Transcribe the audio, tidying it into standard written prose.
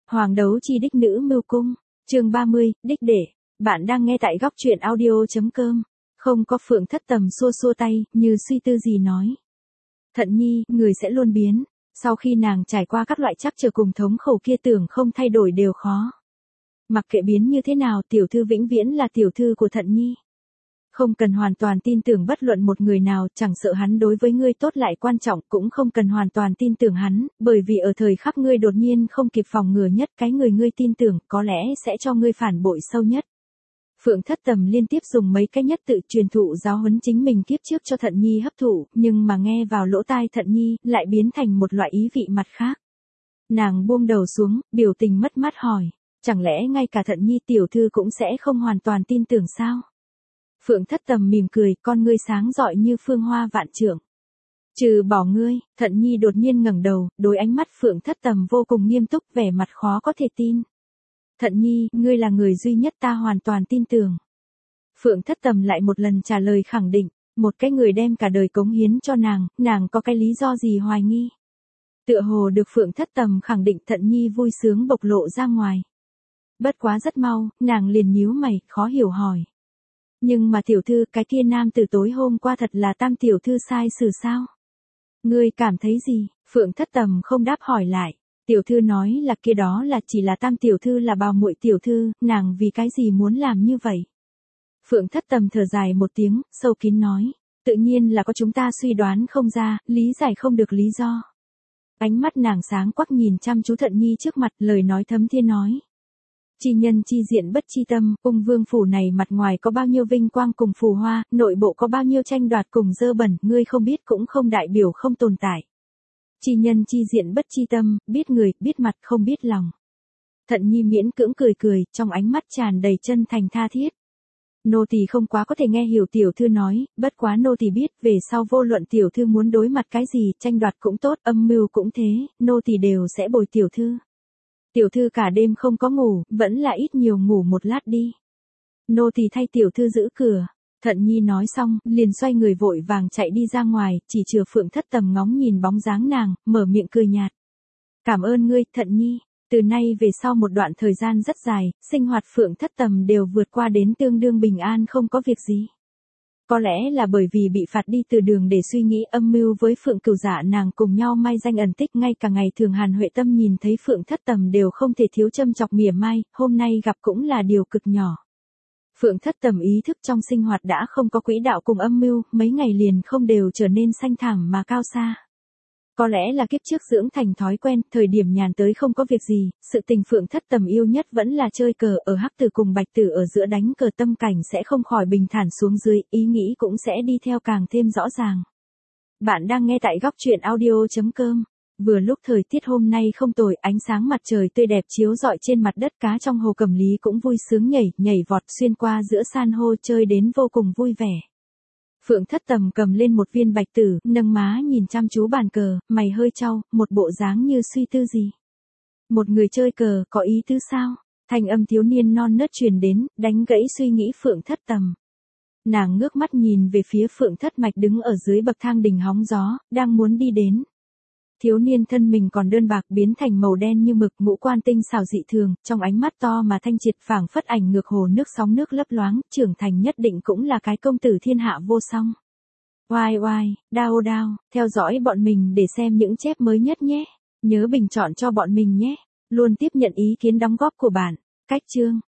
Hoàng đấu chi đích nữ mưu cung, chương 30, đích để. Bạn đang nghe tại góc truyện audio.com. Không có Phượng Thất Tầm xua xua tay, như suy tư gì nói. Thận nhi, người sẽ luôn biến. Sau khi nàng trải qua các loại trắc trở cùng thống khổ kia, tưởng không thay đổi đều khó. Mặc kệ biến như thế nào, tiểu thư vĩnh viễn là tiểu thư của Thận nhi. Không cần hoàn toàn tin tưởng bất luận một người nào, chẳng sợ hắn đối với ngươi tốt lại quan trọng, cũng không cần hoàn toàn tin tưởng hắn, bởi vì ở thời khắc ngươi đột nhiên không kịp phòng ngừa nhất, cái người ngươi tin tưởng có lẽ sẽ cho ngươi phản bội sâu nhất. Phượng Thất Tầm liên tiếp dùng mấy cái nhất tự truyền thụ giáo huấn chính mình kiếp trước cho Thận nhi hấp thụ, nhưng mà nghe vào lỗ tai Thận nhi lại biến thành một loại ý vị mặt khác. Nàng buông đầu xuống, biểu tình mất mát hỏi, chẳng lẽ ngay cả Thận nhi tiểu thư cũng sẽ không hoàn toàn tin tưởng sao? Phượng Thất Tầm mỉm cười, con ngươi sáng rọi như phương hoa vạn trượng. Trừ bỏ ngươi, Thận nhi đột nhiên ngẩng đầu, đối ánh mắt Phượng Thất Tầm vô cùng nghiêm túc, vẻ mặt khó có thể tin. Thận nhi, ngươi là người duy nhất ta hoàn toàn tin tưởng. Phượng Thất Tầm lại một lần trả lời khẳng định, một cái người đem cả đời cống hiến cho nàng có cái lý do gì hoài nghi. Tựa hồ được Phượng Thất Tầm khẳng định, Thận nhi vui sướng bộc lộ ra ngoài. Bất quá rất mau, nàng liền nhíu mày, khó hiểu hỏi. Nhưng mà tiểu thư, cái kia nam từ tối hôm qua thật là Tam tiểu thư sai xử sao? Ngươi cảm thấy gì? Phượng Thất Tầm không đáp hỏi lại. Tiểu thư nói là kia đó là chỉ là Tam tiểu thư là bào muội tiểu thư, nàng vì cái gì muốn làm như vậy? Phượng Thất Tầm thở dài một tiếng, sâu kín nói. Tự nhiên là có chúng ta suy đoán không ra, lý giải không được lý do. Ánh mắt nàng sáng quắc nhìn chăm chú Thận nhi trước mặt, lời nói thấm thiên nói. Chi nhân chi diện bất chi tâm, ung vương phủ này mặt ngoài có bao nhiêu vinh quang cùng phù hoa, nội bộ có bao nhiêu tranh đoạt cùng dơ bẩn, ngươi không biết cũng không đại biểu không tồn tại. Chi nhân chi diện bất chi tâm, biết người, biết mặt, không biết lòng. Thận nhi miễn cưỡng cười cười, trong ánh mắt tràn đầy chân thành tha thiết. Nô tỳ không quá có thể nghe hiểu tiểu thư nói, bất quá nô tỳ biết, về sau vô luận tiểu thư muốn đối mặt cái gì, tranh đoạt cũng tốt, âm mưu cũng thế, nô tỳ đều sẽ bồi tiểu thư. Tiểu thư cả đêm không có ngủ, vẫn là ít nhiều ngủ một lát đi. Nô tỳ thay tiểu thư giữ cửa. Thận nhi nói xong, liền xoay người vội vàng chạy đi ra ngoài, chỉ chừa Phượng Thất Tầm ngóng nhìn bóng dáng nàng, mở miệng cười nhạt. Cảm ơn ngươi, Thận nhi. Từ nay về sau một đoạn thời gian rất dài, sinh hoạt Phượng Thất Tầm đều vượt qua đến tương đương bình an, không có việc gì. Có lẽ là bởi vì bị phạt đi từ đường để suy nghĩ âm mưu với Phượng Cửu Dạ, nàng cùng nhau mai danh ẩn tích, ngay cả ngày thường Hàn Huệ Tâm nhìn thấy Phượng Thất Tầm đều không thể thiếu châm chọc mỉa mai, hôm nay gặp cũng là điều cực nhỏ. Phượng Thất Tầm ý thức trong sinh hoạt đã không có quỹ đạo cùng âm mưu, mấy ngày liền không đều trở nên xanh thẳm mà cao xa. Có lẽ là kiếp trước dưỡng thành thói quen, thời điểm nhàn tới không có việc gì, sự tình Phượng Thất Tầm yêu nhất vẫn là chơi cờ, ở Hắc Tử cùng Bạch Tử ở giữa đánh cờ, tâm cảnh sẽ không khỏi bình thản xuống dưới, ý nghĩ cũng sẽ đi theo càng thêm rõ ràng. Bạn đang nghe tại góc truyện audio.com. Vừa lúc thời tiết hôm nay không tồi, ánh sáng mặt trời tươi đẹp chiếu rọi trên mặt đất, cá trong hồ Cẩm Lý cũng vui sướng nhảy vọt xuyên qua giữa san hô, chơi đến vô cùng vui vẻ. Phượng Thất Tầm cầm lên một viên bạch tử, nâng má nhìn chăm chú bàn cờ, mày hơi chau, một bộ dáng như suy tư gì. Một người chơi cờ, có ý tứ sao? Thanh âm thiếu niên non nớt truyền đến, đánh gãy suy nghĩ Phượng Thất Tầm. Nàng ngước mắt nhìn về phía Phượng Thất Mạch đứng ở dưới bậc thang đỉnh hóng gió, đang muốn đi đến. Thiếu niên thân mình còn đơn bạc biến thành màu đen như mực, ngũ quan tinh xảo dị thường, trong ánh mắt to mà thanh triệt phảng phất ảnh ngược hồ nước sóng nước lấp loáng, trưởng thành nhất định cũng là cái công tử thiên hạ vô song. Oai oai, đao đao, theo dõi bọn mình để xem những chép mới nhất nhé. Nhớ bình chọn cho bọn mình nhé. Luôn tiếp nhận ý kiến đóng góp của bạn. Cách chương.